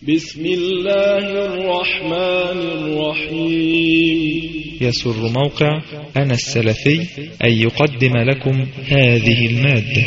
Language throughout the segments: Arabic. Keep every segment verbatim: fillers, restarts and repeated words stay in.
بسم الله الرحمن الرحيم. يسر موقع أنا السلفي أن يقدم لكم هذه المادة.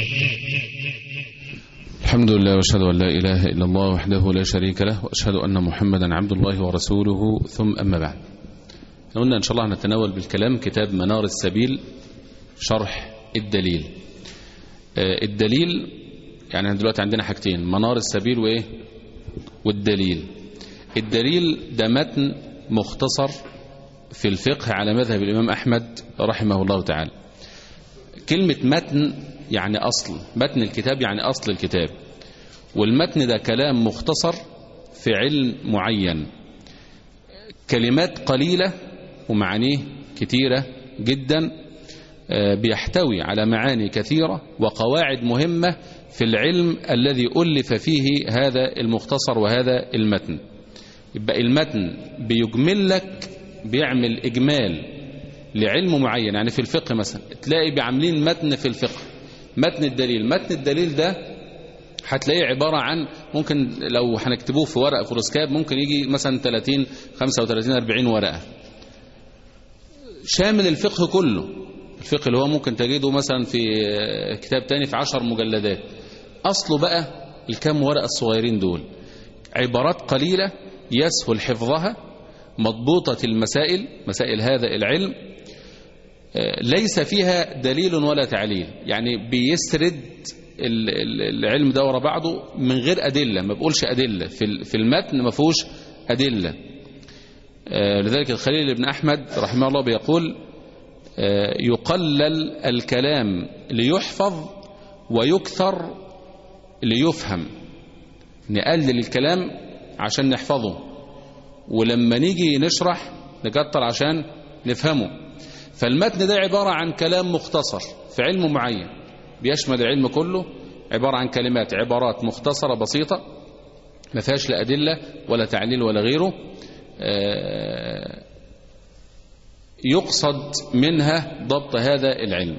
الحمد لله وأشهد أن لا إله إلا الله وحده لا شريك له، وأشهد أن محمدا عبد الله ورسوله، ثم أما بعد. قلنا إن شاء الله هنتناول بالكلام كتاب منار السبيل شرح الدليل. الدليل يعني دلوقتي عندنا حاجتين، منار السبيل وإيه والدليل. الدليل ده متن مختصر في الفقه على مذهب الإمام أحمد رحمه الله تعالى. كلمة متن يعني أصل، متن الكتاب يعني أصل الكتاب، والمتن ده كلام مختصر في علم معين، كلمات قليلة ومعانيه كتيرة جدا، بيحتوي على معاني كثيرة وقواعد مهمة في العلم الذي ألف فيه هذا المختصر وهذا المتن. يبقى المتن بيجمل لك، بيعمل إجمال لعلم معين. يعني في الفقه مثلا تلاقي بعملين متن في الفقه، متن الدليل. متن الدليل ده هتلاقيه عبارة عن، ممكن لو هنكتبوه في ورقة فلوسكاب ممكن يجي مثلا ثلاثين خمسة وثلاثين أربعين ورقة، شامل الفقه كله. الفقه اللي هو ممكن تجده مثلا في كتاب تاني في عشر مجلدات، أصله بقى الكام ورقة الصغيرين دول، عبارات قليلة يسهل حفظها، مضبوطة المسائل، مسائل هذا العلم، ليس فيها دليل ولا تعليل. يعني بيسرد العلم ده ورا بعضه من غير أدلة، ما بقولش أدلة في المتن، ما فيهوش أدلة. لذلك الخليل بن أحمد رحمه الله بيقول: يقلل الكلام ليحفظ ويكثر ليفهم. نقلل الكلام عشان نحفظه، ولما نيجي نشرح نكتر عشان نفهمه. فالمتن ده عبارة عن كلام مختصر في علم معين، بيشمل العلم كله، عبارة عن كلمات، عبارات مختصرة بسيطة ما فيهاش لا أدلة ولا تعليل ولا غيره، يقصد منها ضبط هذا العلم.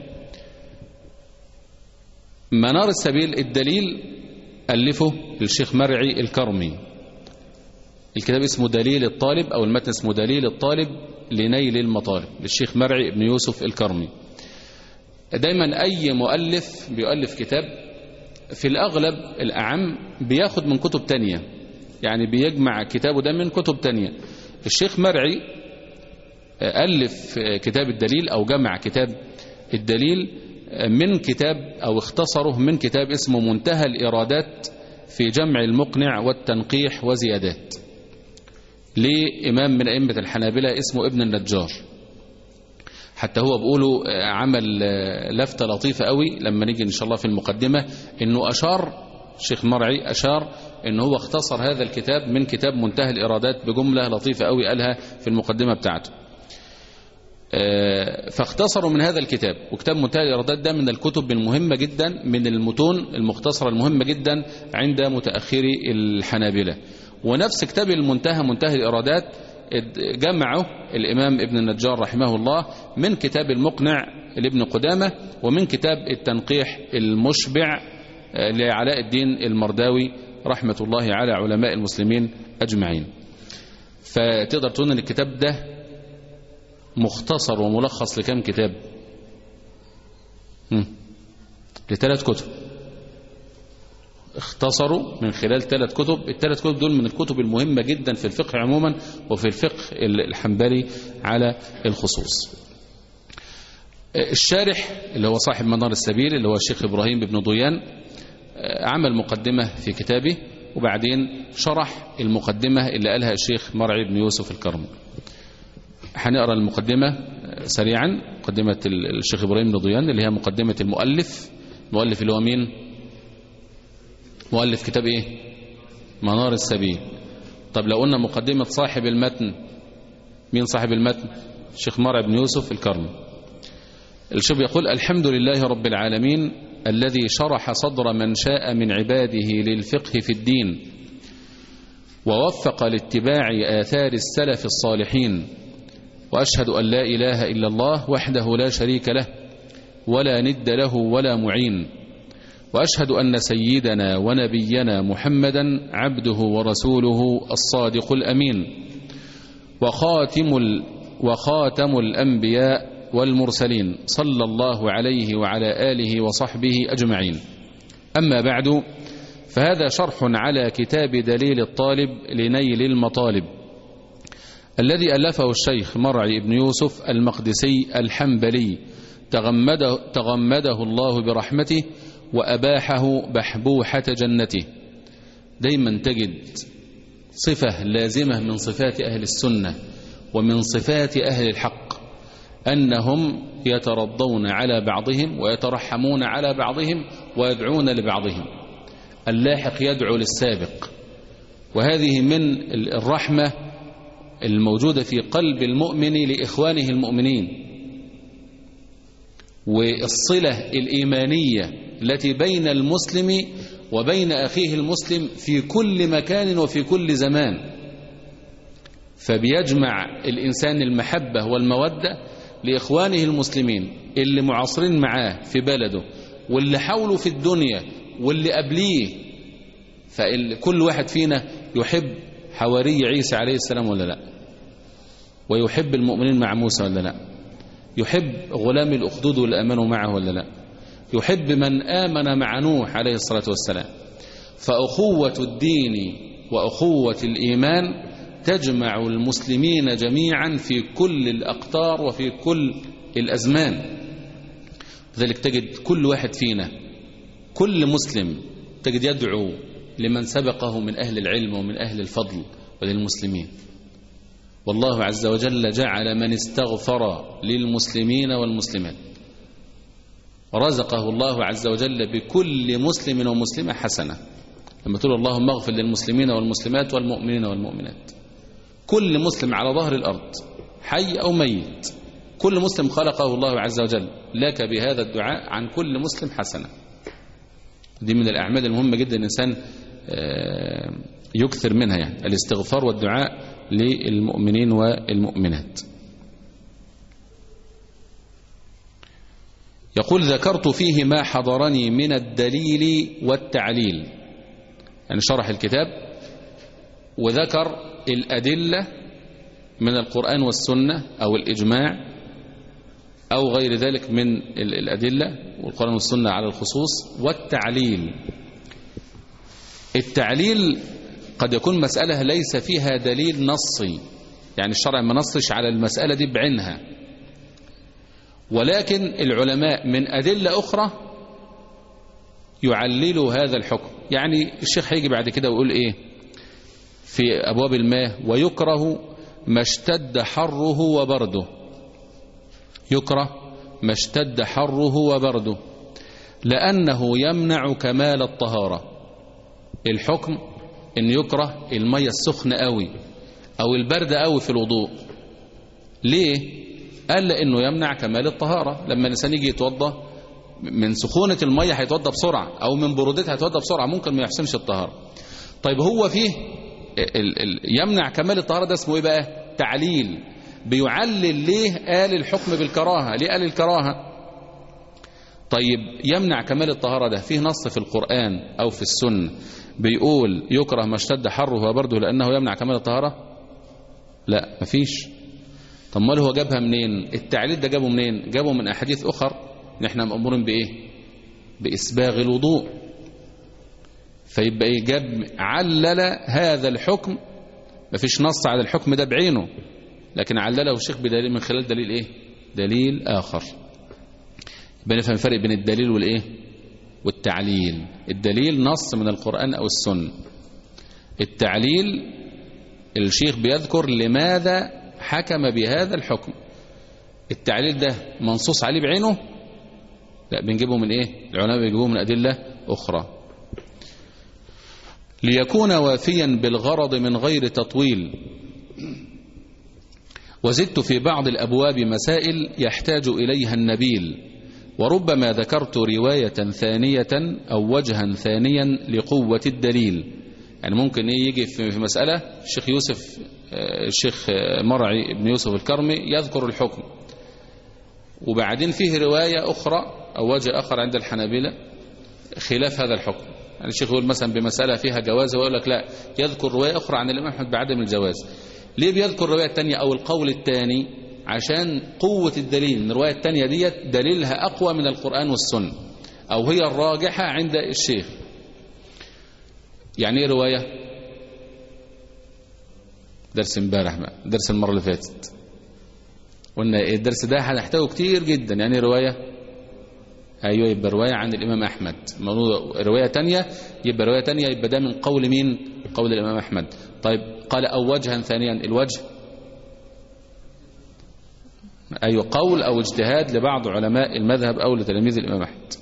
منار السبيل الدليل ألفه الشيخ مرعي الكرمي. الكتاب اسمه دليل الطالب، أو المتن اسمه دليل الطالب لنيل المطالب، للشيخ مرعي بن يوسف الكرمي. دايما أي مؤلف بيؤلف كتاب في الأغلب الأعم بياخد من كتب تانية، يعني بيجمع كتابه ده من كتب تانية. الشيخ مرعي ألف كتاب الدليل أو جمع كتاب الدليل من كتاب، أو اختصره من كتاب اسمه منتهى الإرادات في جمع المقنع والتنقيح وزيادات، لإمام من أئمة الحنابلة اسمه ابن النجار. حتى هو بيقولوا عمل لفتة لطيفة قوي لما نيجي إن شاء الله في المقدمة، إنه أشار الشيخ مرعي أشار إنه هو اختصر هذا الكتاب من كتاب منتهى الإرادات بجملة لطيفة قوي قالها في المقدمة بتاعته. فاختصروا من هذا الكتاب. وكتاب منتهى الإرادات ده من الكتب المهمة جدا، من المتون المختصرة المهمة جدا عند متأخري الحنابلة. ونفس كتاب المنتهى منتهى الإرادات جمعه الإمام ابن النجار رحمه الله من كتاب المقنع لابن قدامة، ومن كتاب التنقيح المشبع لعلاء الدين المرداوي رحمة الله على علماء المسلمين أجمعين. فتقدر تقول أن الكتاب ده مختصر وملخص لكم كتاب؟ لثلاث كتب، اختصروا من خلال ثلاث كتب. الثلاث كتب دول من الكتب المهمة جدا في الفقه عموما وفي الفقه الحنبلي على الخصوص. الشارح اللي هو صاحب منار السبيل اللي هو الشيخ إبراهيم بن ضيان عمل مقدمة في كتابه، وبعدين شرح المقدمة اللي قالها الشيخ مرعي بن يوسف الكرمي. هنقرأ المقدمة سريعا، مقدمة الشيخ إبراهيم بن ضيان اللي هي مقدمة المؤلف. المؤلف اللي هو مين؟ مؤلف كتاب ايه؟ منار السبيل. طب لو قلنا مقدمة صاحب المتن، مين صاحب المتن؟ الشيخ مرعي بن يوسف الكرمي. الشيخ يقول: الحمد لله رب العالمين الذي شرح صدر من شاء من عباده للفقه في الدين، ووفق لاتباع آثار السلف الصالحين، وأشهد أن لا إله إلا الله وحده لا شريك له ولا ند له ولا معين، وأشهد أن سيدنا ونبينا محمدا عبده ورسوله الصادق الأمين وخاتم, وخاتم الأنبياء والمرسلين صلى الله عليه وعلى آله وصحبه أجمعين. أما بعد، فهذا شرح على كتاب دليل الطالب لنيل المطالب الذي ألفه الشيخ مرعي بن يوسف المقدسي الحنبلي تغمده, تغمده الله برحمته وأباحه بحبوحة جنته. دايما تجد صفة لازمة من صفات أهل السنة ومن صفات أهل الحق أنهم يترضون على بعضهم ويترحمون على بعضهم ويدعون لبعضهم. اللاحق يدعو للسابق، وهذه من الرحمة الموجودة في قلب المؤمن لإخوانه المؤمنين، والصلة الإيمانية التي بين المسلم وبين أخيه المسلم في كل مكان وفي كل زمان. فبيجمع الإنسان المحبة والمودة لإخوانه المسلمين اللي معاصرين معاه في بلده واللي حوله في الدنيا واللي قبليه. فكل واحد فينا يحب حواري عيسى عليه السلام ولا لا؟ ويحب المؤمنين مع موسى ولا لا؟ يحب غلام الأخدود واللي آمنوا معه ولا لا؟ يحب من آمن مع نوح عليه الصلاة والسلام. فأخوة الدين وأخوة الإيمان تجمع المسلمين جميعا في كل الأقطار وفي كل الأزمان. لذلك تجد كل واحد فينا، كل مسلم تجد يدعو لمن سبقه من أهل العلم ومن أهل الفضل وللمسلمين. والله عز وجل جعل من استغفر للمسلمين والمسلمات رزقه الله عز وجل بكل مسلم ومسلمة حسنة. لما تقول اللهم اغفر للمسلمين والمسلمات والمؤمنين والمؤمنات، كل مسلم على ظهر الأرض حي أو ميت، كل مسلم خلقه الله عز وجل لك بهذا الدعاء عن كل مسلم حسنة. دي من الأعمال المهمة جدا الإنسان يكثر منها، يعني الاستغفار والدعاء للمؤمنين والمؤمنات. يقول ذكرت فيه ما حضرني من الدليل والتعليل، يعني شرح الكتاب وذكر الأدلة من القرآن والسنة أو الإجماع أو غير ذلك من الأدلة والقرآن والسنة على الخصوص، والتعليل. التعليل قد يكون مسألة ليس فيها دليل نصي، يعني الشرع ما نصش على المسألة دي بعينها، ولكن العلماء من أدلة أخرى يعللوا هذا الحكم. يعني الشيخ هيجي بعد كده ويقول إيه في أبواب الماء: ويكره ما اشتد حره وبرده. يكره ما اشتد حره وبرده لأنه يمنع كمال الطهارة. الحكم إن يكره المية السخنة قوي أو البرد قوي في الوضوء. ليه؟ قال لأنه يمنع كمال الطهارة. لما الإنسان يجي يتوضى من سخونة المية هيتوضى بسرعة، أو من برودتها هيتوضى بسرعة، ممكن ما يحسنش الطهارة. طيب هو فيه ال ال يمنع كمال الطهارة، ده اسمه إيه بقى؟ تعليل. بيعلل ليه قال الحكم بالكراهة، ليه قال الكراهة. طيب يمنع كمال الطهارة ده فيه نص في القرآن أو في السنة بيقول يكره ما اشتد حره وبرده لأنه يمنع كمال الطهارة؟ لا، مفيش. طب ما هو جابها منين؟ التعليل ده جابه منين؟ جابه من أحاديث أخر نحن مأمورين بإيه؟ بإسباغ الوضوء. فيبقى إيه؟ جاب علل هذا الحكم، مفيش نص على الحكم ده بعينه، لكن علله الشيخ بدليل، من خلال دليل إيه؟ دليل آخر. يبقى نفهم الفرق بين الدليل والإيه؟ والتعليل. الدليل نص من القرآن أو السنة. التعليل الشيخ بيذكر لماذا حكم بهذا الحكم. التعليل ده منصوص عليه بعينه؟ لا، بنجيبه من ايه؟ العلماء بيجيبوه من أدلة أخرى. ليكون وافيا بالغرض من غير تطويل. وزدت في بعض الأبواب مسائل يحتاج إليها النبيل، وربما ذكرت رواية ثانية أو وجها ثانيا لقوة الدليل. يعني ممكن إيه يجي في مسألة الشيخ يوسف الشيخ مرعي بن يوسف الكرمي يذكر الحكم، وبعدين فيه رواية أخرى أو وجه آخر عند الحنابلة خلاف هذا الحكم. يعني الشيخ يقول مثلا بمسألة فيها جواز ويقول لك لا، يذكر رواية أخرى عن الإمام أحمد بعدم الجواز. ليه بيذكر الرواية الثانية أو القول الثاني؟ عشان قوة الدليل، ان الرواية الثانية ديت دليلها أقوى من القرآن والسنة، أو هي الراجحة عند الشيخ. يعني ايه رواية؟ درس امبارح بقى، درس المرة اللي فاتت قلنا الدرس ده هنحتاجه كتير جدا. يعني ايه رواية؟ ايوه، يبقى رواية عن الإمام أحمد. رواية تانية يبقى رواية تانية يبقى ده من قول مين؟ قول الإمام أحمد. طيب قال أو وجها ثانيا، الوجه أي قول أو اجتهاد لبعض علماء المذهب أو لتلاميذ الإمام أحمد.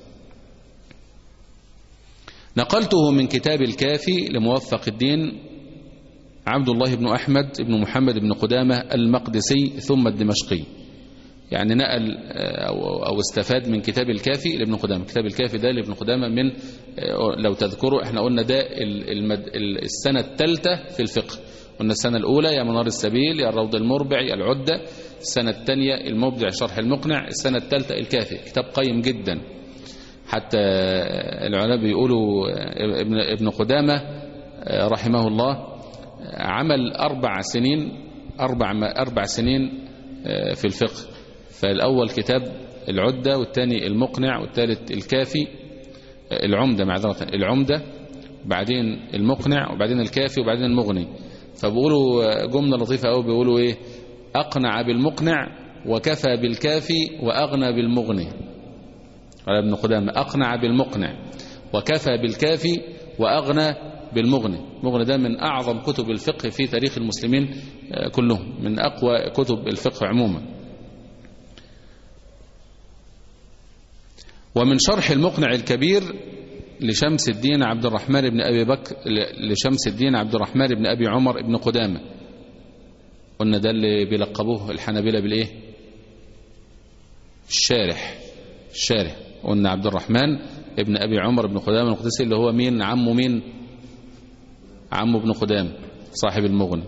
نقلته من كتاب الكافي لموفق الدين عبد الله بن أحمد بن محمد بن قدامة المقدسي ثم الدمشقي. يعني نقل أو استفاد من كتاب الكافي لابن قدامة. كتاب الكافي ده لابن قدامة من، لو تذكروا احنا قلنا ده السنة الثالثة في الفقه. قلنا السنة الأولى يا منار السبيل يا الروض المربع يا العدة، السنة الثانية المبدع شرح المقنع، السنة الثالثة الكافي. كتاب قيم جدا، حتى العلماء بيقولوا ابن قدامة رحمه الله عمل أربع سنين أربع أربع سنين في الفقه. فالأول كتاب العدة، والثاني المقنع، والثالث الكافي العمدة معذرة العمدة، بعدين المقنع، وبعدين الكافي، وبعدين المغني. فبيقولوا جملة لطيفة أو بيقولوا إيه؟ أقنع بالمقنع وكفى بالكافي وأغنى بالمغني. قال ابن قدامة أقنع بالمقنع وكفى بالكافي وأغنى بالمغني. المغني ده من أعظم كتب الفقه في تاريخ المسلمين كلهم، من أقوى كتب الفقه عموما. ومن شرح المقنع الكبير لشمس الدين عبد الرحمن بن أبي بكر لشمس الدين عبد الرحمن بن أبي عمر بن قدامة. قلنا ده اللي بيلقبوه الحنابلة بالإيه؟ الشارح. الشارح قلنا عبد الرحمن ابن أبي عمر بن قدامة القدسي، اللي هو مين؟ عمه مين؟ عمه ابن قدامة صاحب المغني.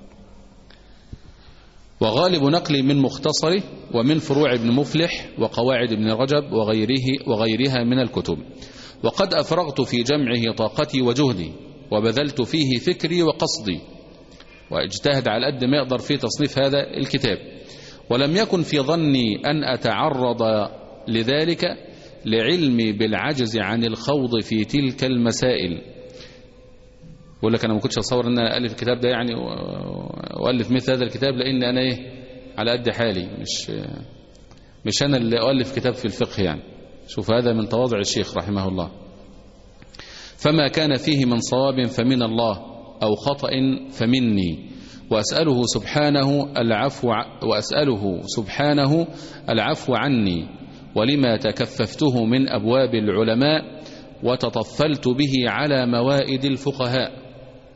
وغالب نقلي من مختصره ومن فروع ابن مفلح وقواعد ابن رجب وغيره وغيرها من الكتب. وقد أفرغت في جمعه طاقتي وجهدي وبذلت فيه فكري وقصدي، واجتهد على قد ما يقدر في تصنيف هذا الكتاب. ولم يكن في ظني أن أتعرض لذلك لعلمي بالعجز عن الخوض في تلك المسائل. بقول لك أنا ما كنتش أتصور أن أنا ألف الكتاب ده يعني وألف مثل هذا الكتاب، لأن أنا إيه على قد حالي، مش مش أنا اللي ألف كتاب في الفقه يعني. شوف هذا من تواضع الشيخ رحمه الله. فما كان فيه من صواب فمن الله أو خطأ فمني، وأسأله سبحانه العفو وأسأله سبحانه العفو عني، ولما تكففته من أبواب العلماء وتطفلت به على موائد الفقهاء.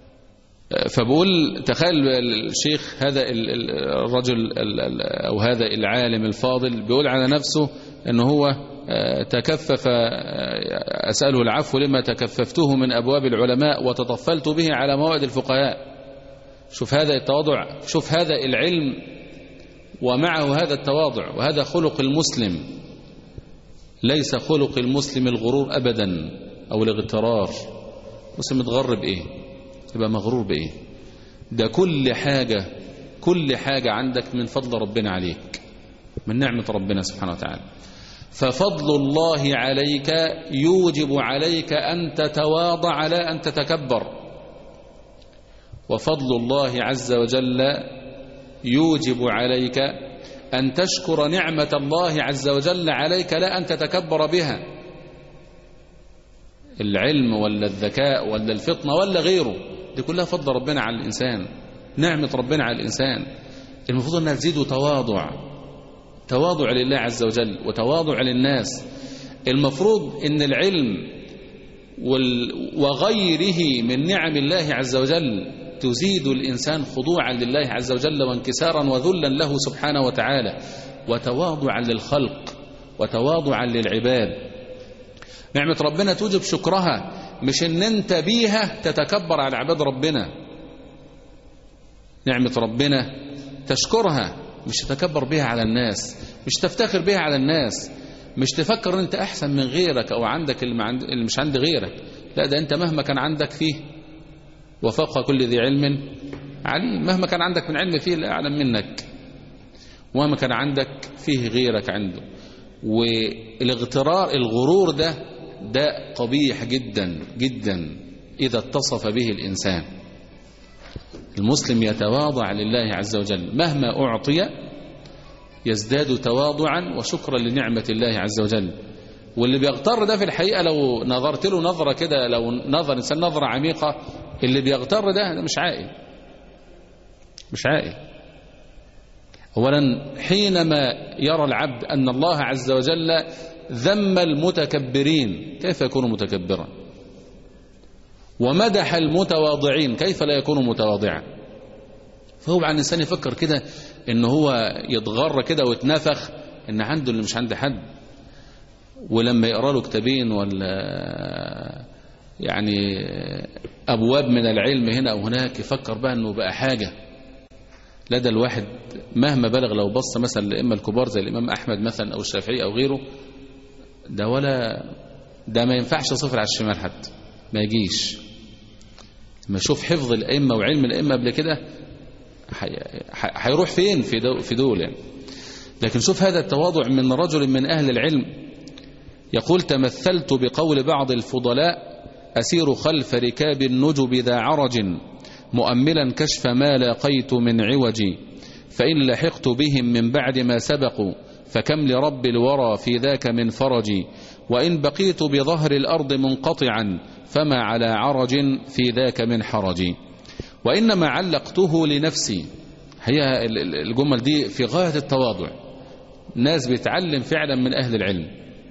فبقول تخيل الشيخ هذا الرجل أو هذا العالم الفاضل بيقول على نفسه أنه هو تكفف، أسأله العفو لما تكففته من أبواب العلماء وتطفلت به على موائد الفقهاء. شوف هذا التواضع، شوف هذا العلم ومعه هذا التواضع. وهذا خلق المسلم، ليس خلق المسلم الغرور أبدا أو الاغترار. مسلم متغرب بإيه؟ يبقى مغرور بإيه؟ ده كل حاجة كل حاجة عندك من فضل ربنا عليك، من نعمة ربنا سبحانه وتعالى. ففضل الله عليك يوجب عليك أن تتواضع لا أن تتكبر، وفضل الله عز وجل يوجب عليك أن تشكر نعمة الله عز وجل عليك لا أن تتكبر بها. العلم ولا الذكاء ولا الفطنة ولا غيره، دي كلها فضل ربنا على الإنسان، نعمة ربنا على الإنسان. المفروض أنها تزيد تواضع، تواضع لله عز وجل وتواضع للناس. المفروض أن العلم وغيره من نعم الله عز وجل تزيد الإنسان خضوعا لله عز وجل وانكسارا وذلا له سبحانه وتعالى، وتواضعا للخلق وتواضعا للعباد. نعمة ربنا توجب شكرها، مش ان انت بيها تتكبر على عباد ربنا. نعمة ربنا تشكرها، مش تتكبر بها على الناس، مش تفتخر بها على الناس. مش تفكر ان انت احسن من غيرك او عندك اللي, عند اللي مش عند غيرك، لا ده انت مهما كان عندك فيه وفوق كل ذي علم عليم، مهما كان عندك من علم فيه الاعلم منك، ومهما كان عندك فيه غيرك عنده. والاغترار الغرور ده ده قبيح جدا جدا اذا اتصف به الانسان. المسلم يتواضع لله عز وجل، مهما اعطي يزداد تواضعا وشكرا لنعمة الله عز وجل. واللي بيغتر ده في الحقيقة لو نظرت له نظرة كده، لو نظر إنسان نظرة عميقة، اللي بيغتر ده, ده مش عاقل، مش عاقل. أولا حينما يرى العبد أن الله عز وجل ذم المتكبرين كيف يكون متكبرا، ومدح المتواضعين كيف لا يكون متواضعا؟ فهو عن الإنسان يفكر كده إن هو يتغر كده ويتنافخ إن عنده اللي مش عند حد، ولما يقرأ له كتابين ولا يعني أبواب من العلم هنا أو هناك يفكر بقى إنه بقى حاجة. لدى الواحد مهما بلغ، لو بص مثلا لإما الكبار زي الإمام أحمد مثلا أو الشافعي أو غيره، ده ولا ده ما ينفعش صفر على الشمال حتى، ما يجيش. لما يشوف حفظ الأئمة وعلم الأئمة قبل كده هيروح فين في دول, في دول يعني. لكن شوف هذا التواضع من رجل من أهل العلم يقول: تمثلت بقول بعض الفضلاء أسير خلف ركاب النجب ذا عرج مؤملا كشف ما لاقيت من عوج، فإن لحقت بهم من بعد ما سبقوا فكم لرب الورى في ذاك من فرج، وإن بقيت بظهر الأرض منقطعا فما على عرج في ذاك من حرج، وإنما علقته لنفسي. هي الجمل دي في غاية التواضع، ناس بيتعلم فعلا من أهل العلم.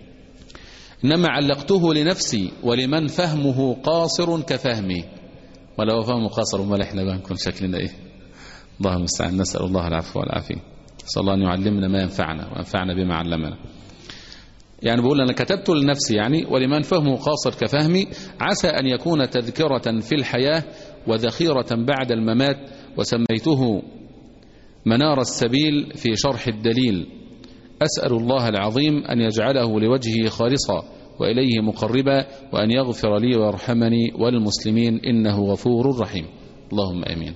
إنما علقته لنفسي ولمن فهمه قاصر كفهمي. ولو فهمه قاصر وما احنا بقى نكون شكلنا ايه؟ الله المستعان، نسأل الله العفو والعافية. صلى الله أن يعلمنا ما ينفعنا وينفعنا بما علمنا. يعني بقول أنا كتبت لنفسي يعني ولمن فهمه قاصر كفهمي، عسى أن يكون تذكرة في الحياة وذخيرة بعد الممات، وسميته منار السبيل في شرح الدليل. أسأل الله العظيم أن يجعله لوجهه خالصا وإليه مقربا، وأن يغفر لي ويرحمني والمسلمين إنه غفور رحيم. اللهم آمين.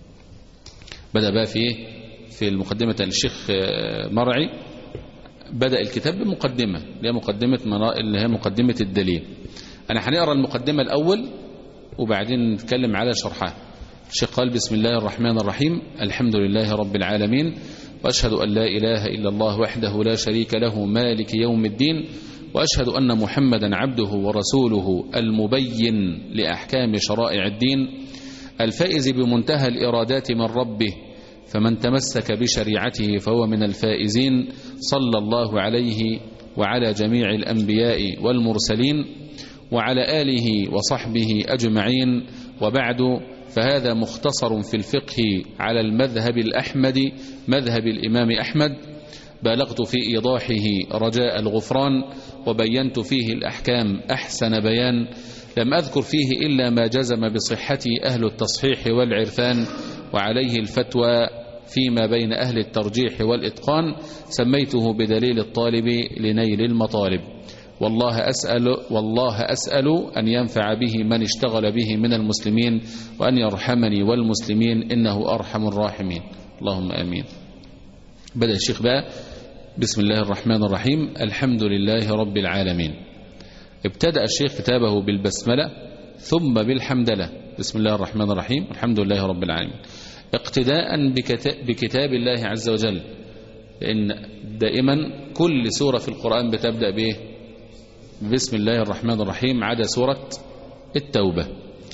بدأ بقى في في المقدمة الشيخ مرعي، بدأ الكتاب بمقدمة اللي هي مقدمة اللي هي مقدمة الدليل. أنا هنقرأ المقدمة الأول وبعدين نتكلم على شرحها. الشيخ قال: بسم الله الرحمن الرحيم، الحمد لله رب العالمين، وأشهد أن لا إله إلا الله وحده لا شريك له مالك يوم الدين، وأشهد أن محمدا عبده ورسوله المبين لأحكام شرائع الدين، الفائز بمنتهى الإرادات من ربه، فمن تمسك بشريعته فهو من الفائزين. صلى الله عليه وعلى جميع الأنبياء والمرسلين وعلى آله وصحبه أجمعين، وبعد، فهذا مختصر في الفقه على المذهب الأحمدي، مذهب الإمام أحمد. بالغت في إيضاحه رجاء الغفران، وبينت فيه الأحكام أحسن بيان، لم أذكر فيه إلا ما جزم بصحته أهل التصحيح والعرفان، وعليه الفتوى فيما بين أهل الترجيح والإتقان. سميته بدليل الطالب لنيل المطالب. والله أسأل, والله أسأل أن ينفع به من اشتغل به من المسلمين، وأن يرحمني والمسلمين إنه أرحم الراحمين. اللهم آمين. بدأ الشيخ بقى: بسم الله الرحمن الرحيم، الحمد لله رب العالمين. ابتدأ الشيخ كتابه بالبسملة ثم بالحمدلة. بسم الله الرحمن الرحيم، الحمد لله رب العالمين، اقتداء بكتاب الله عز وجل، لأن دائما كل سورة في القرآن بتبدأ به بسم الله الرحمن الرحيم عدا سورة التوبة.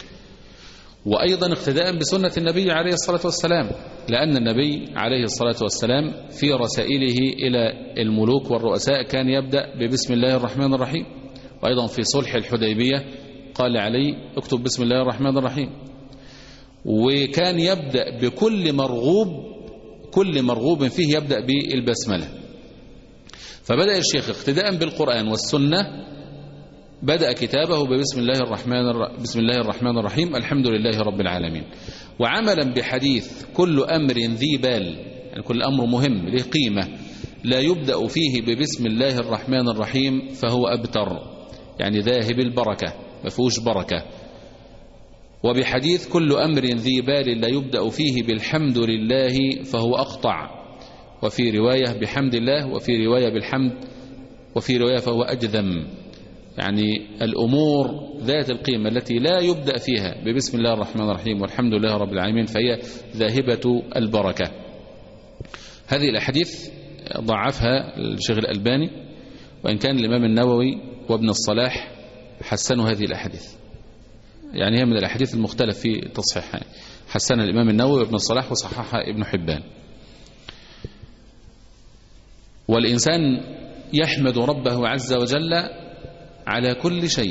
وأيضا اقتداء بسنة النبي عليه الصلاة والسلام، لأن النبي عليه الصلاة والسلام في رسائله إلى الملوك والرؤساء كان يبدأ ببسم الله الرحمن الرحيم. وأيضا في صلح الحديبية قال علي: اكتب بسم الله الرحمن الرحيم. وكان يبدأ بكل مرغوب كل مرغوب فيه يبدأ بالبسملة. فبدأ الشيخ اقتداء بالقرآن والسنة، بدأ كتابه ببسم الله الرحمن الر... بسم الله الرحمن الرحيم، الحمد لله رب العالمين. وعملا بحديث: كل أمر ذي بال، يعني كل أمر مهم له قيمة لا يبدأ فيه ببسم الله الرحمن الرحيم فهو أبتر، يعني ذاهب البركة، ما فيهوش بركة. وبحديث كل أمر ذي بال لا يبدأ فيه بالحمد لله فهو أقطع، وفي رواية بحمد الله، وفي رواية بالحمد، وفي رواية فهو أجذم. يعني الأمور ذات القيمة التي لا يبدأ فيها ببسم الله الرحمن الرحيم والحمد لله رب العالمين فهي ذاهبة البركة. هذه الأحاديث ضعفها الشيخ الألباني، وإن كان الإمام النووي وابن الصلاح حسنوا هذه الأحاديث، يعني هي من الأحاديث المختلف في تصحيحها، حسنها الإمام النووي وابن الصلاح وصححها ابن حبان. والإنسان يحمد ربه عز وجل على كل شيء،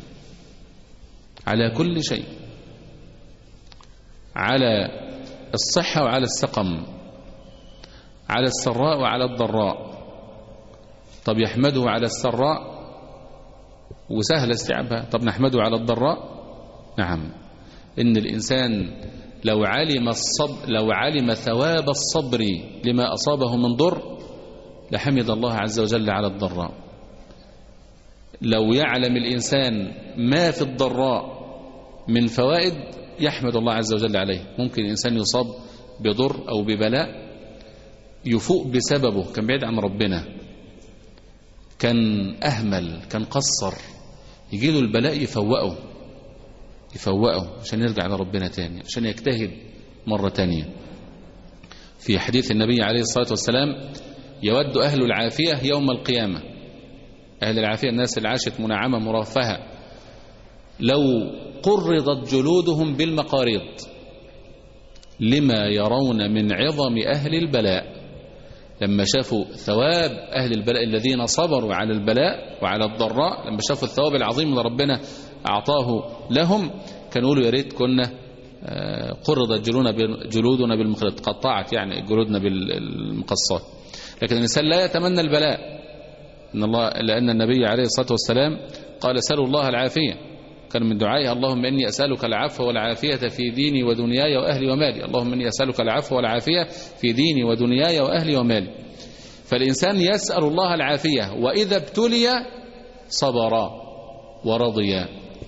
على كل شيء، على الصحة وعلى السقم، على السراء وعلى الضراء. طب يحمده على السراء وسهل استيعابها، طب نحمده على الضراء؟ نعم، إن الإنسان لو علم الصبر، لو علم ثواب الصبر لما أصابه من ضر لحمد الله عز وجل على الضراء. لو يعلم الإنسان ما في الضراء من فوائد يحمد الله عز وجل عليه. ممكن الإنسان يصاب بضر أو ببلاء يفوق بسببه، كان بعيد عن ربنا، كان أهمل، كان قصر، يجيله البلاء يفوقه يفوقه عشان يرجع لربنا تاني، عشان يجتهد مرة تانية. في حديث النبي عليه الصلاة والسلام يود أهل العافية يوم القيامة، أهل العافية الناس اللي عاشت منعمة مرفهة، لو قرضت جلودهم بالمقاريض لما يرون من عظم أهل البلاء. لما شافوا ثواب أهل البلاء الذين صبروا على البلاء وعلى الضراء، لما شافوا الثواب العظيم اللي ربنا أعطاه لهم، كانوا يقولوا يا ريت كنا قرضت جلودنا بالمقاريض، قطعت يعني جلودنا بالمقصات. لكن الإنسان لا يتمنى البلاء، إن الله، لأن النبي عليه الصلاة والسلام قال سألوا الله العافية، كان من دعائه اللهم إني أسألك العفو والعافية في ديني ودنياي وأهلي ومالي، اللهم إني أسألك العفو والعافية في ديني ودنياي وأهلي ومالي. فالإنسان يسأل الله العافية، وإذا ابتلي صبر ورضي.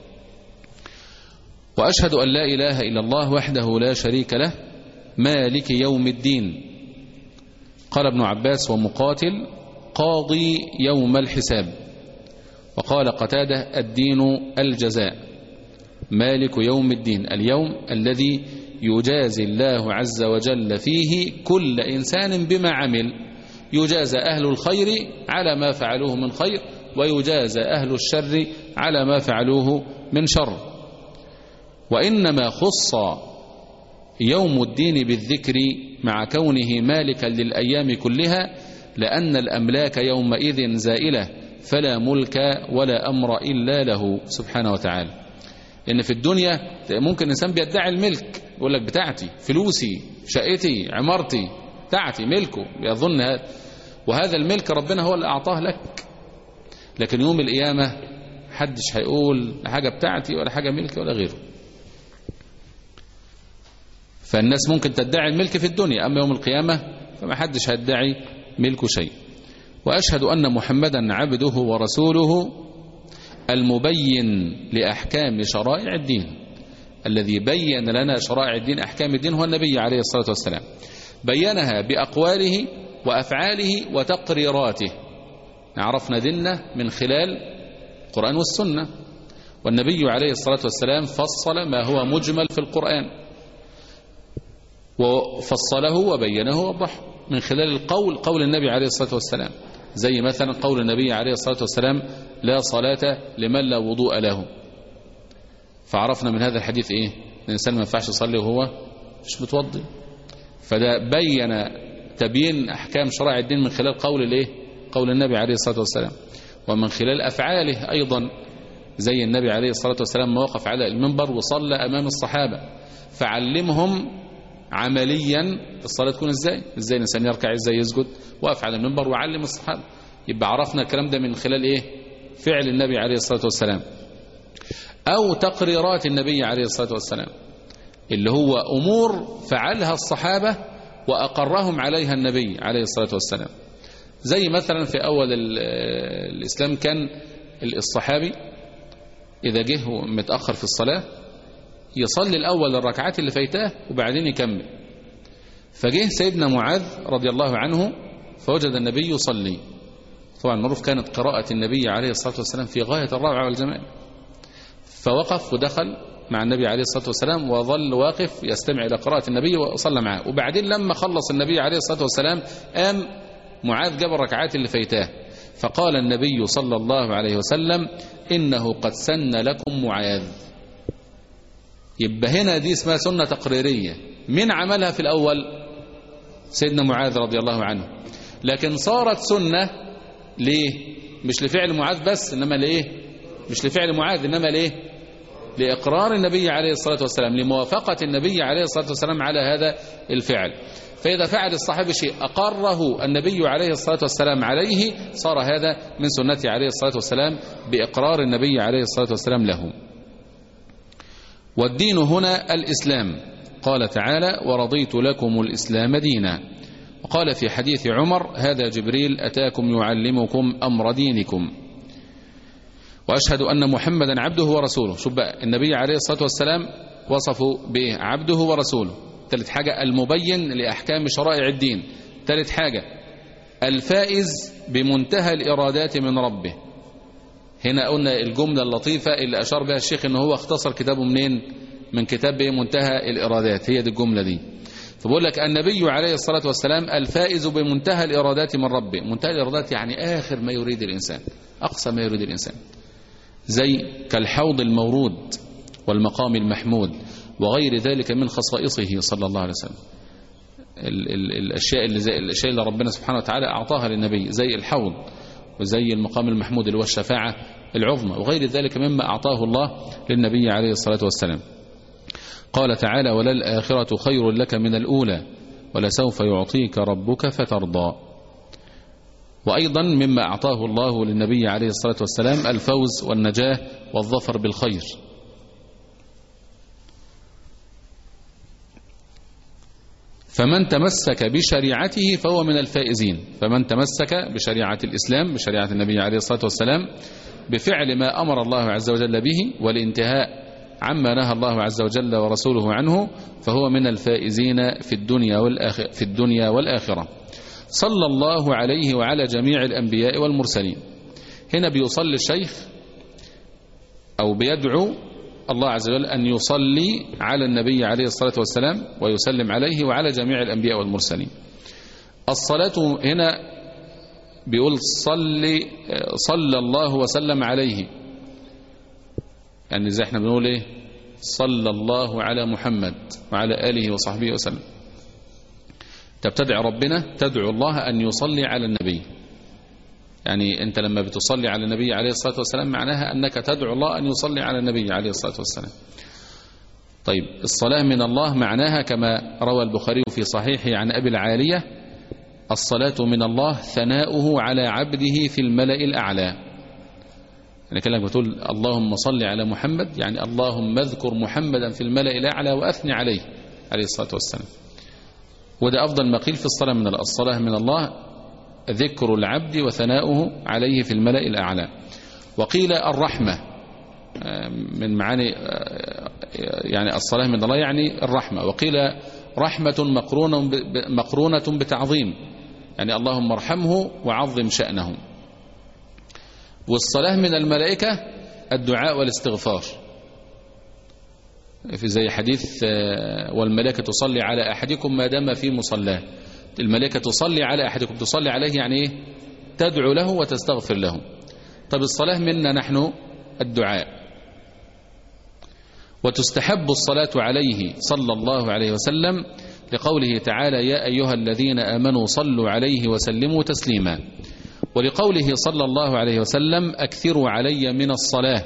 وأشهد أن لا إله إلا الله وحده لا شريك له مالك يوم الدين. قال ابن عباس ومقاتل قاضي يوم الحساب. وقال قتادة الدين الجزاء، مالك يوم الدين، اليوم الذي يجازي الله عز وجل فيه كل إنسان بما عمل، يجازى أهل الخير على ما فعلوه من خير، ويجازى أهل الشر على ما فعلوه من شر. وإنما خص يوم الدين بالذكر مع كونه مالكا للأيام كلها، لأن الأملاك يومئذ زائلة، فلا ملك ولا أمر إلا له سبحانه وتعالى. لأن في الدنيا ممكن الإنسان بيدعي الملك، يقول لك بتاعتي، فلوسي، شقتي، عمارتي بتاعتي، ملكه، يظن هذا، وهذا الملك ربنا هو اللي أعطاه لك. لكن يوم القيامة حدش هيقول حاجة بتاعتي ولا حاجة ملكي ولا غيره. فالناس ممكن تدعي الملك في الدنيا، أما يوم القيامة فما حدش هيدعي ملك شيء. وأشهد أن محمدا عبده ورسوله المبين لأحكام شرائع الدين، الذي بين لنا شرائع الدين، أحكام الدين، هو النبي عليه الصلاة والسلام، بينها بأقواله وأفعاله وتقريراته. عرفنا ديننا من خلال القرآن والسنة، والنبي عليه الصلاة والسلام فصل ما هو مجمل في القرآن، وفصله وبينه ووضحه من خلال القول، قول النبي عليه الصلاة والسلام، زي مثلا قول النبي عليه الصلاة والسلام لا صلاة لمن لا وضوء له. فعرفنا من هذا الحديث ايه؟ الإنسان ما ينفعش يصلي وهو مش متوضي. فده بين تبيين أحكام شرائع الدين من خلال قول الايه؟ قول النبي عليه الصلاة والسلام، ومن خلال أفعاله أيضا، زي النبي عليه الصلاة والسلام ما وقف على المنبر وصلى أمام الصحابة فعلمهم عمليا الصلاة تكون ازاي، ازاي الإنسان يركع، ازاي يسجد، وقف على المنبر وعلم الصحابة. يبقى عرفنا الكلام ده من خلال ايه؟ فعل النبي عليه الصلاة والسلام، أو تقريرات النبي عليه الصلاة والسلام، اللي هو أمور فعلها الصحابة وأقرهم عليها النبي عليه الصلاة والسلام. زي مثلا في أول الإسلام كان الصحابي إذا جه متأخر في الصلاة يصلي الأول الركعات اللي فايتاه وبعدين يكمل. فجه سيدنا معاذ رضي الله عنه فوجد النبي يصلي. طبعا معروف كانت قراءة النبي عليه الصلاة والسلام في غاية الروعة والجمال، فوقف ودخل مع النبي عليه الصلاة والسلام وظل واقف يستمع إلى قراءة النبي وصلى معه. وبعدين لما خلص النبي عليه الصلاة والسلام قام معاذ جاب الركعات اللي فايتاه، فقال النبي صلى الله عليه وسلم إنه قد سن لكم معاذ. يبقى هنا دي اسمها سنة تقريرية. من عملها في الأول؟ سيدنا معاذ رضي الله عنه. لكن صارت سنة ليه؟ مش لفعل معاذ بس، إنما ليه؟ مش لفعل معاذ إنما ليه؟ لإقرار النبي عليه الصلاة والسلام، لموافقة النبي عليه الصلاة والسلام على هذا الفعل. فإذا فعل الصحابي شيء أقره النبي عليه الصلاة والسلام عليه صار هذا من سنته عليه الصلاة والسلام بإقرار النبي عليه الصلاة والسلام له. والدين هنا الإسلام. قال تعالى ورضيت لكم الإسلام دينا. وقال في حديث عمر هذا جبريل أتاكم يعلمكم أمر دينكم. وأشهد أن محمدا عبده ورسوله. شوف بقى النبي عليه الصلاة والسلام وصفوا به عبده ورسوله. ثالث حاجة المبين لأحكام شرائع الدين. ثالث حاجة الفائز بمنتهى الإرادات من ربه. هنا قلنا الجملة اللطيفة اللي أشار بها الشيخ إنه هو اختصر كتابه منين؟ من كتاب منتهى الإرادات. هي دي الجملة دي. فبقول لك النبي عليه الصلاة والسلام الفائز بمنتهى الإرادات من ربه. منتهى الإرادات يعني آخر ما يريد الإنسان، أقصى ما يريد الإنسان، زي كالحوض المورود والمقام المحمود وغير ذلك من خصائصه صلى الله عليه وسلم. ال ال الأشياء اللي زي الأشياء اللي ربنا سبحانه وتعالى أعطاها للنبي زي الحوض وزي المقام المحمود اللي هو الشفاعة العظمى وغير ذلك مما أعطاه الله للنبي عليه الصلاة والسلام. قال تعالى وللآخرة خير لك من الأولى ولسوف يعطيك ربك فترضى. وأيضا مما أعطاه الله للنبي عليه الصلاة والسلام الفوز والنجاة والظفر بالخير. فمن تمسك بشريعته فهو من الفائزين. فمن تمسك بشريعة الإسلام بشريعة النبي عليه الصلاة والسلام بفعل ما أمر الله عز وجل به والانتهاء عما نهى الله عز وجل ورسوله عنه فهو من الفائزين في الدنيا والآخرة, في الدنيا والآخرة. صلى الله عليه وعلى جميع الأنبياء والمرسلين. هنا بيصلي الشيخ أو بيدعو الله عز وجل أن يصلي على النبي عليه الصلاة والسلام ويسلم عليه وعلى جميع الأنبياء والمرسلين. الصلاة هنا بيقول صلي صلى الله وسلم عليه، يعني زي احنا بنقول ايه صلى الله على محمد وعلى آله وصحبه وسلم. تبتدع ربنا تدعو الله أن يصلي على النبي. يعني أنت لما بتصلي على النبي عليه الصلاة والسلام معناها أنك تدعو الله أن يصلي على النبي عليه الصلاة والسلام. طيب الصلاة من الله معناها كما روى البخاري في صحيحه عن أبي العالية الصلاة من الله ثناؤه على عبده في الملأ الأعلى. يعني كلامك بتقول اللهم صل على محمد يعني اللهم اذكر محمدا في الملأ الأعلى وأثني عليه عليه الصلاة والسلام. وده أفضل ما قيل في الصلاة من الله. الصلاة من الله ذكر العبد وثناؤه عليه في الملأ الأعلى. وقيل الرحمة من معاني يعني الصلاة من الله يعني الرحمة. وقيل رحمة مقرونة مقرونة بتعظيم يعني اللهم ارحمه وعظم شأنه. والصلاة من الملائكة الدعاء والاستغفار في زي حديث والملائكة تصلي على أحدكم ما دام في مصلاه. الملائكة تصلي على أحدكم تصلي عليه يعني إيه؟ تدعو له وتستغفر له. طب الصلاة منا نحن الدعاء. وتستحب الصلاة عليه صلى الله عليه وسلم لقوله تعالى يا أيها الذين آمنوا صلوا عليه وسلموا تسليما. ولقوله صلى الله عليه وسلم أكثروا علي من الصلاة.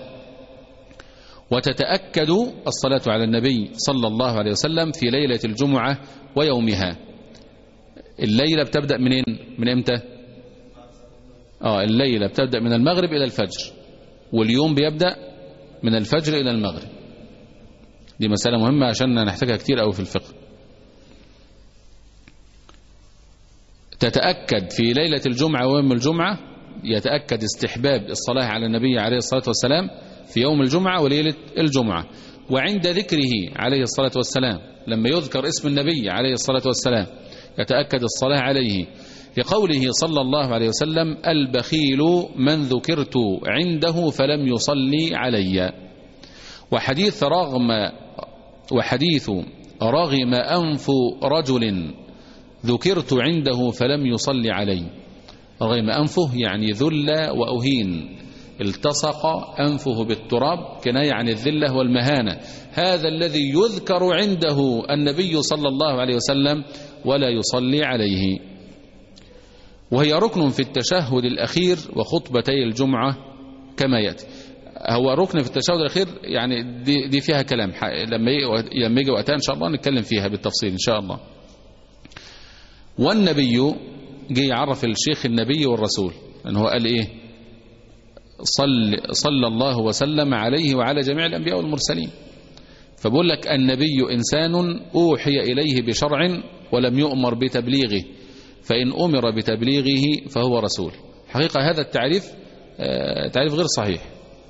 وتتأكد الصلاة على النبي صلى الله عليه وسلم في ليلة الجمعة ويومها. الليلة بتبدأ منين؟ من امتى؟ آه الليلة بتبدأ من المغرب إلى الفجر واليوم بيبدأ من الفجر إلى المغرب. دي مسألة مهمة عشان نحتاجها كتير أوي في الفقه. تتأكد في ليلة الجمعة ويوم الجمعة، يتأكد استحباب الصلاة على النبي عليه الصلاة والسلام في يوم الجمعة وليلة الجمعة. وعند ذكره عليه الصلاة والسلام لما يذكر اسم النبي عليه الصلاة والسلام يتأكد الصلاة عليه، لقوله صلى الله عليه وسلم: البخيل من ذكرت عنده فلم يصلي علي. وحديث رغم وحديث رغم أنف رجل ذكرت عنده فلم يصلي علي. رغم أنفه يعني ذل وأهين، التصق أنفه بالتراب كناية عن الذلة والمهانة. هذا الذي يذكر عنده النبي صلى الله عليه وسلم ولا يصلي عليه. وهي ركن في التشهد الأخير وخطبتي الجمعة كما يأتي. هو ركن في التشهد الأخير يعني دي, دي فيها كلام، لما يجي وقتها إن شاء الله نتكلم فيها بالتفصيل إن شاء الله. والنبي جه يعرف الشيخ النبي والرسول أنه قال إيه؟ صل صلى الله وسلم عليه وعلى جميع الأنبياء والمرسلين. فبقول لك النبي إنسان أوحي إليه بشرع ولم يؤمر بتبليغه، فإن أمر بتبليغه فهو رسول. حقيقة هذا التعريف تعريف غير صحيح،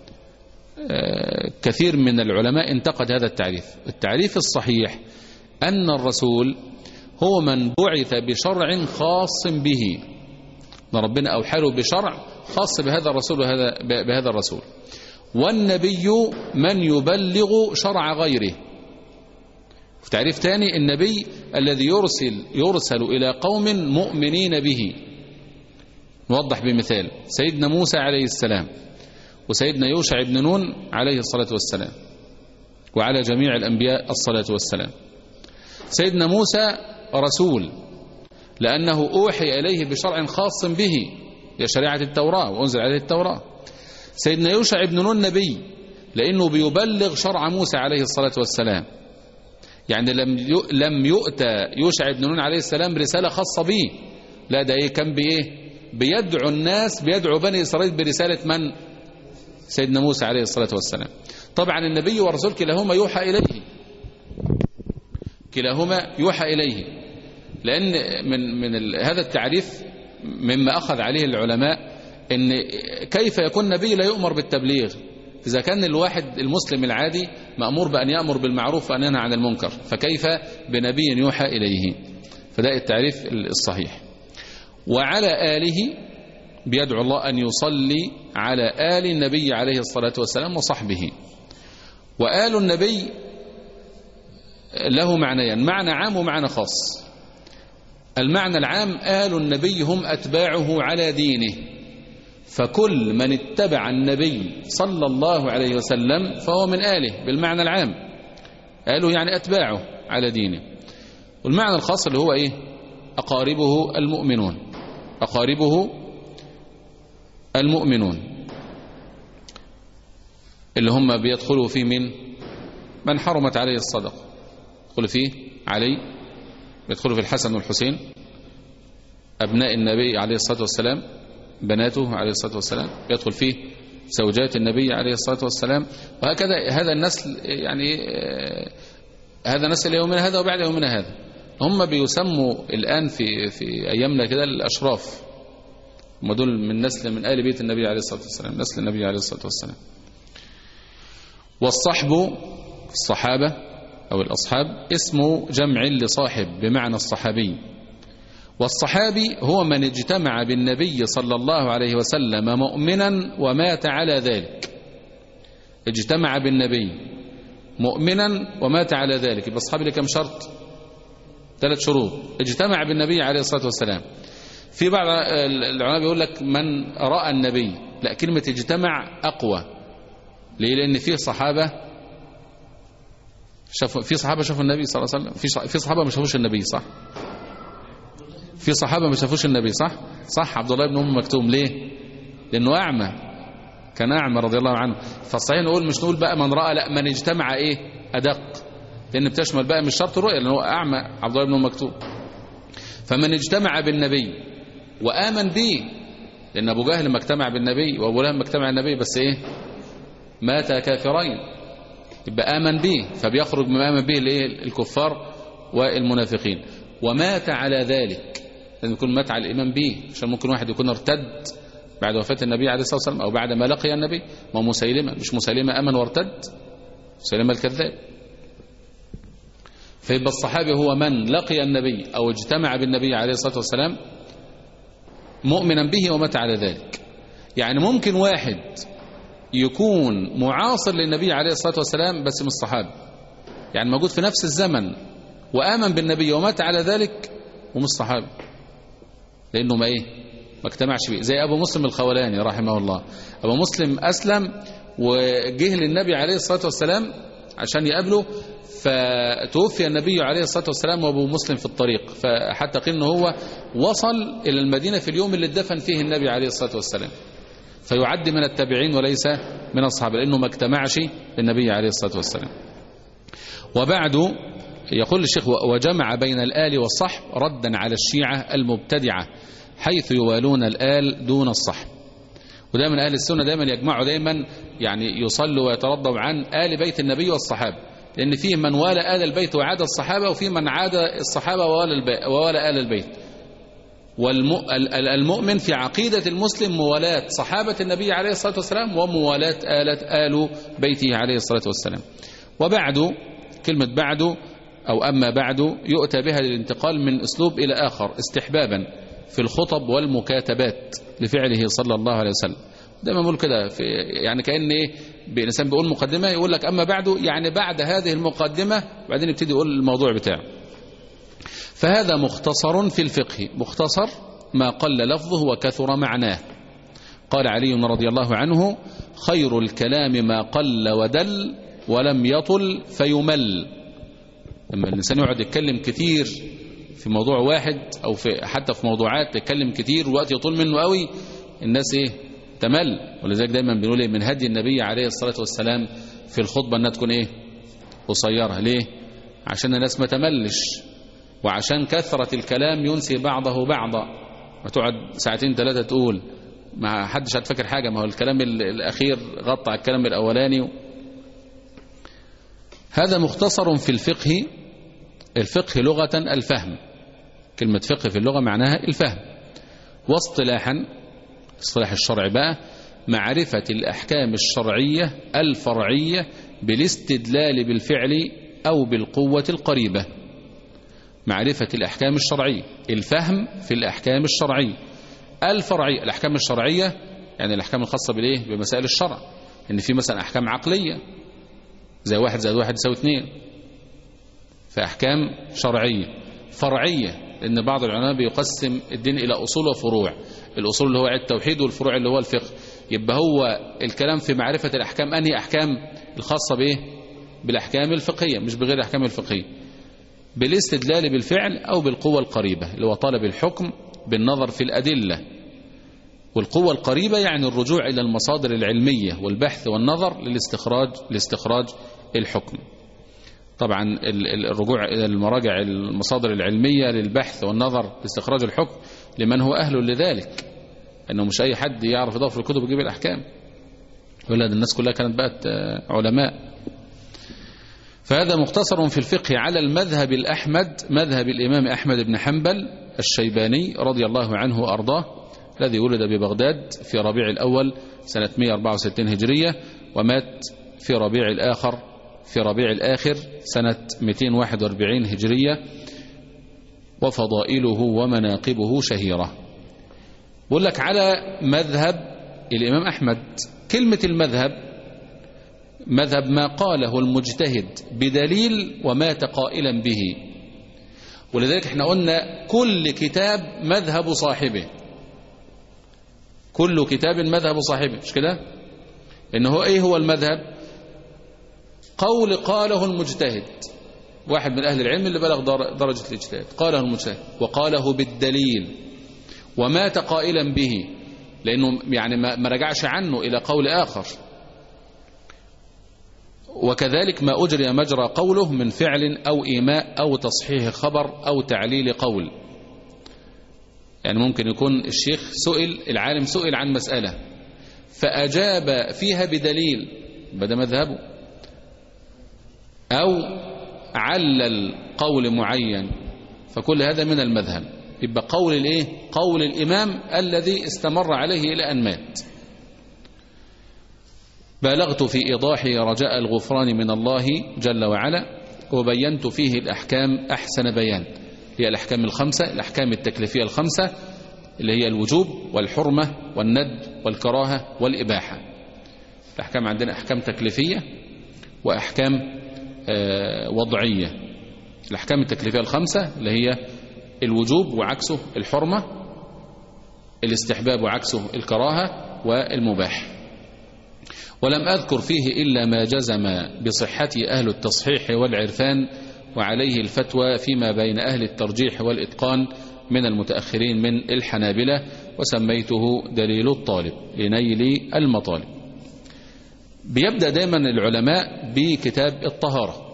كثير من العلماء انتقد هذا التعريف. التعريف الصحيح أن الرسول هو من بعث بشرع خاص به، ربنا أوحى له بشرع خاص بهذا الرسول وهذا بهذا الرسول. والنبي من يبلغ شرع غيره. في تعريف ثاني: النبي الذي يرسل يرسل إلى قوم مؤمنين به. نوضح بمثال: سيدنا موسى عليه السلام وسيدنا يوشع بن نون عليه الصلاة والسلام وعلى جميع الأنبياء الصلاة والسلام. سيدنا موسى رسول لأنه أوحي إليه بشرع خاص به، هي شريعة التوراة وأنزل عليه التوراة. سيدنا يوشع بن نون نبي لأنه بيبلغ شرع موسى عليه الصلاة والسلام، يعني لم لم يؤتى يوشع بن نون عليه السلام رسالة خاصة به، لا ده إيه كان بإيه؟ بيدعو الناس، بيدعو بني إسرائيل برسالة من؟ سيدنا موسى عليه الصلاة والسلام. طبعا النبي والرسول كلاهما يوحى إليه، كلاهما يوحى إليه، لأن من من هذا التعريف مما أخذ عليه العلماء إن كيف يكون نبي لا يؤمر بالتبليغ إذا كان الواحد المسلم العادي مأمور بأن يأمر بالمعروف وأن ينهى عن المنكر، فكيف بنبي يوحى إليه؟ فده التعريف الصحيح. وعلى آله بيدعو الله أن يصلي على آل النبي عليه الصلاة والسلام وصحبه. وآل النبي له معنيان: معنى عام ومعنى خاص. المعنى العام: آل النبي هم أتباعه على دينه، فكل من اتبع النبي صلى الله عليه وسلم فهو من آله بالمعنى العام، آله يعني أتباعه على دينه. والمعنى الخاص اللي هو إيه؟ أقاربه المؤمنون، أقاربه المؤمنون اللي هم بيدخلوا فيه من من حرمت عليه الصدقة، يدخلوا فيه علي، يدخلوا في الحسن والحسين، أبناء النبي عليه الصلاة والسلام، بناته عليه الصلاة والسلام، يدخل فيه زوجات النبي عليه الصلاة والسلام، وهكذا. هذا النسل يعني هذا نسل يومنا هذا وبعد يومنا هذا. هم بيسموا الآن في في أيامنا كده الأشراف، هم دول من نسل من آل بيت النبي عليه الصلاة والسلام، نسل النبي عليه الصلاة والسلام. والصحب الصحابة أو الأصحاب اسمه جمع لصاحب بمعنى الصحابي. والصحابي هو من اجتمع بالنبي صلى الله عليه وسلم مؤمنا ومات على ذلك. اجتمع بالنبي مؤمنا ومات على ذلك، يبقى الصحابي كم شرط؟ ثلاث شروط. اجتمع بالنبي عليه الصلاة والسلام. في بعض العلماء بيقول لك من رأى النبي، لا، كلمة اجتمع أقوى. ليه؟ لأن فيه صحابة شافوا، في صحابة شافوا النبي صلى الله عليه وسلم، في في صحابة ما شافوش النبي، صح؟ في صحابة ما شافوش النبي، صح؟ صح. عبد الله بن أم مكتوم ليه؟ لأنه أعمى، كان أعمى رضي الله عنه. فالصحيح نقول مش نقول بقى من رأى، لا، من اجتمع إيه؟ أدق، لأن بتشمل بقى مش شرط الرؤية، لأنه أعمى عبد الله بن أم مكتوم. فمن اجتمع بالنبي وآمن به، لأن أبو جهل ما اجتمع بالنبي وأبو لهب ما اجتمع النبي، بس إيه؟ مات كافرين، يبقى آمن به، فبيخرج من آمن به الكفار والمنافقين. ومات على ذلك، لازم يكون مات على الإيمان به، عشان ممكن واحد يكون ارتد بعد وفاة النبي عليه الصلاة والسلام أو بعد ما لقي النبي. ما مسيلمة مش مسيلمة أمن وارتد، مسيلمة الكذاب. فيبقى الصحابي هو من لقي النبي أو اجتمع بالنبي عليه الصلاة والسلام مؤمنا به ومات على ذلك. يعني ممكن واحد يكون معاصر للنبي عليه الصلاة والسلام بس مش صحابي، يعني موجود في نفس الزمن وآمن بالنبي ومات على ذلك ومش صحابي، لأنه ما إيه ما اجتمعش به. زي أبو مسلم الخولاني رحمه الله. أبو مسلم أسلم وجه للنبي عليه الصلاة والسلام عشان يقابله، فتوفي النبي عليه الصلاة والسلام وأبو مسلم في الطريق، فحتى قيل أنه هو وصل إلى المدينة في اليوم اللي دفن فيه النبي عليه الصلاة والسلام، فيعد من التابعين وليس من الصحابة لأنه ما اجتمعش بالنبي عليه الصلاة والسلام. وبعد يقول الشيخ وجمع بين الآل والصحب ردا على الشيعة المبتدعة حيث يوالون الآل دون الصحب. ودائما أهل السنة دائما يجمعوا دائما يعني يصلوا ويترضوا عن آل بيت النبي والصحابة، لأن فيه من والى آل البيت وعاد الصحابة، وفيه من عاد الصحابة ووالى آل البيت. والمؤمن في عقيدة المسلم موالاة صحابة النبي عليه الصلاة والسلام وموالاة آل بيته عليه الصلاة والسلام. وبعد كلمة بعد أو أما بعد يؤتى بها للانتقال من أسلوب إلى آخر استحبابا في الخطب والمكاتبات لفعله صلى الله عليه وسلم. دايما بقول كده يعني كأن إيه الإنسان بيقول مقدمة يقول لك أما بعد، يعني بعد هذه المقدمة وبعدين يبتدي يقول الموضوع بتاعه. فهذا مختصر في الفقه، مختصر ما قل لفظه وكثر معناه. قال علي رضي الله عنه خير الكلام ما قل ودل ولم يطل فيمل. لما الإنسان يقعد يتكلم كثير في موضوع واحد أو في حتى في موضوعات يتكلم كثير ووقت يطول منه قوي، الناس إيه تمل. ولذلك دايما بنقول إيه من هدي النبي عليه الصلاة والسلام في الخطبة أنها تكون إيه قصيرة. ليه؟ عشان الناس ما تملش، وعشان كثرة الكلام ينسي بعضه بعضا، وتقعد ساعتين ثلاثة تقول ما حدش هتفكر حاجة، ما هو الكلام الأخير غطى الكلام الأولاني. هذا مختصر في الفقه. الفقه لغة الفهم، كلمة فقه في اللغة معناها الفهم. واصطلاحا اصطلاح الشرع بقى معرفة الأحكام الشرعية الفرعية بالاستدلال بالفعل أو بالقوة القريبة. معرفة الأحكام الشرعية، الفهم في الأحكام الشرعية الفرعية. الأحكام الشرعية يعني الأحكام الخاصة بالإيه بمسائل الشرع، إن في مثلا أحكام عقلية زي واحد زائد واحد يساوي اثنين، فأحكام شرعية. فرعية لأن بعض العلماء بيقسم الدين إلى أصول وفروع، الأصول اللي هو التوحيد والفروع اللي هو الفقه. يبقى هو الكلام في معرفة الأحكام أنهي أحكام الخاصة بإيه بالأحكام الفقهية مش بغير الأحكام الفقهية، بالاستدلال بالفعل أو بالقوة القريبة اللي هو طلب الحكم بالنظر في الأدلة. والقوة القريبة يعني الرجوع إلى المصادر العلمية والبحث والنظر للاستخراج لاستخراج الحكم. طبعا الرجوع إلى المراجع المصادر العلمية للبحث والنظر لاستخراج الحكم لمن هو أهل لذلك، أنه مش أي حد يعرف يضاف في الكتب ويجيب الأحكام، ولا الناس كلها كانت بقت علماء. فهذا مختصر في الفقه على المذهب الأحمد، مذهب الإمام أحمد بن حنبل الشيباني رضي الله عنه وأرضاه، الذي ولد ببغداد في ربيع الأول سنة مئة وأربعة وستين هجرية، ومات في ربيع الآخر في ربيع الآخر سنة مئتين وواحد وأربعين هجرية. وفضائله ومناقبه شهيرة. بقول لك على مذهب الإمام أحمد. كلمة المذهب مذهب ما قاله المجتهد بدليل ومات قائلا به. ولذلك احنا قلنا كل كتاب مذهب صاحبه، كل كتاب مذهب صاحبه، مش كده؟ إنه ايه هو المذهب؟ قول قاله المجتهد، واحد من أهل العلم اللي بلغ درجة الاجتهاد، قاله المجتهد وقاله بالدليل ومات قائلا به، لأنه يعني ما رجعش عنه إلى قول آخر. وكذلك ما أجري مجرى قوله من فعل أو إيماء أو تصحيح خبر أو تعليل قول. يعني ممكن يكون الشيخ سئل، العالم سئل عن مسألة فأجاب فيها بدليل بدأ مذهبه، أو علل قول معين، فكل هذا من المذهب. يبقى قول الايه قول الإمام الذي استمر عليه إلى أن مات. بالغت في إيضاحي رجاء الغفران من الله جل وعلا، وبينت فيه الأحكام أحسن بيان، هي الأحكام الخمسة، الأحكام التكليفية الخمسة اللي هي الوجوب والحرمة والند والكراهة والإباحة. الأحكام عندنا أحكام تكليفية وأحكام آه وضعية. الأحكام التكليفية الخمسة اللي هي الوجوب وعكسه الحرمة، الاستحباب وعكسه الكراهة، والمباح. ولم أذكر فيه إلا ما جزم بصحته أهل التصحيح والعرفان، وعليه الفتوى فيما بين أهل الترجيح والإتقان من المتأخرين من الحنابلة، وسميته دليل الطالب لنيل المطالب. بيبدأ دايما العلماء بكتاب الطهارة.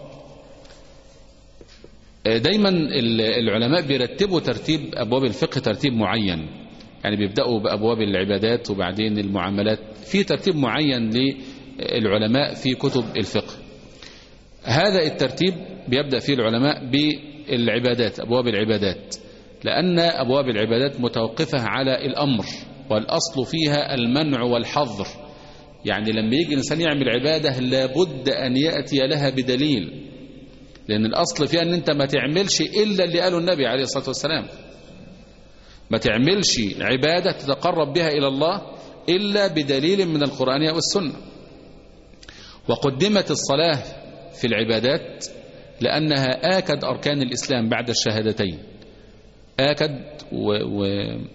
دايما العلماء بيرتبوا ترتيب أبواب الفقه ترتيب معين، يعني بيبدأوا بأبواب العبادات وبعدين المعاملات، في ترتيب معين للعلماء في كتب الفقه. هذا الترتيب بيبدأ فيه العلماء بالعبادات، أبواب العبادات، لأن أبواب العبادات متوقفة على الأمر، والأصل فيها المنع والحظر. يعني لما يجي الإنسان يعمل عبادة لابد أن يأتي لها بدليل، لأن الأصل فيها أن أنت ما تعملش إلا اللي قاله النبي عليه الصلاة والسلام، ما تعملش عبادة تتقرب بها إلى الله إلا بدليل من القرآن والسنة. وقدمت الصلاة في العبادات لأنها آكد أركان الإسلام بعد الشهادتين، آكد و... و...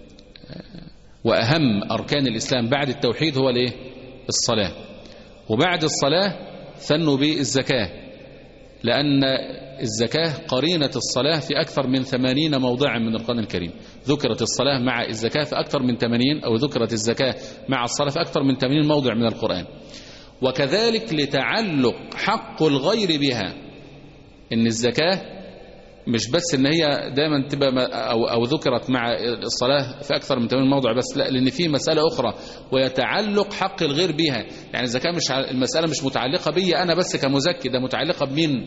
وأهم أركان الإسلام بعد التوحيد هو الإيه؟ الصلاة. وبعد الصلاة ثنوا بالزكاة، لأن الزكاة قرينة الصلاة في أكثر من ثمانين موضعا من القرآن الكريم. ذكرت الصلاة مع الزكاة في أكثر من ثمانين، أو ذكرت الزكاة مع الصلاة في أكثر من ثمانين موضع من القرآن. وكذلك لتعلق حق الغير بها، إن الزكاة مش بس إن هي دائما تبقى أو, أو ذكرت مع الصلاة في أكثر من ثمانين موضع بس، لا، لأن في مسألة أخرى ويتعلق حق الغير بها. يعني الزكاة مش المسألة مش متعلقة بي أنا بس كمزكي، ده متعلقة بمين؟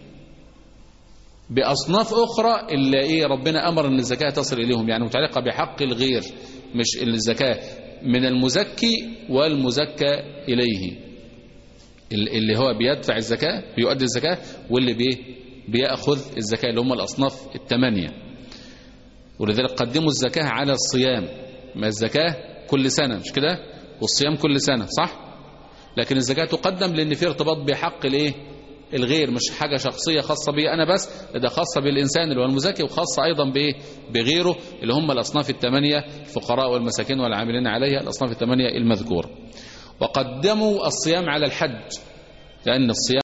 بأصناف أخرى اللي إيه ربنا أمر أن الزكاة تصل إليهم، يعني متعلقة بحق الغير، مش الزكاة من المزكي والمزكى إليه، اللي هو بيدفع الزكاة بيؤدي الزكاة، واللي بيه بيأخذ الزكاة، اللي هم الأصناف الثمانية. ولذلك قدموا الزكاة على الصيام، ما الزكاة كل سنة مش كده، والصيام كل سنة صح، لكن الزكاة تقدم لأن في ارتباط بحق الإيه الغير، مش حاجة شخصية خاصة بي أنا بس، ده خاصة بالإنسان اللي هو المزكي، وخاصة أيضا بإيه بغيره اللي هم الأصناف الثمانية، الفقراء والمساكين والعاملين عليها، الأصناف الثمانية المذكورة. وقدموا الصيام على الحج، لأن الصيام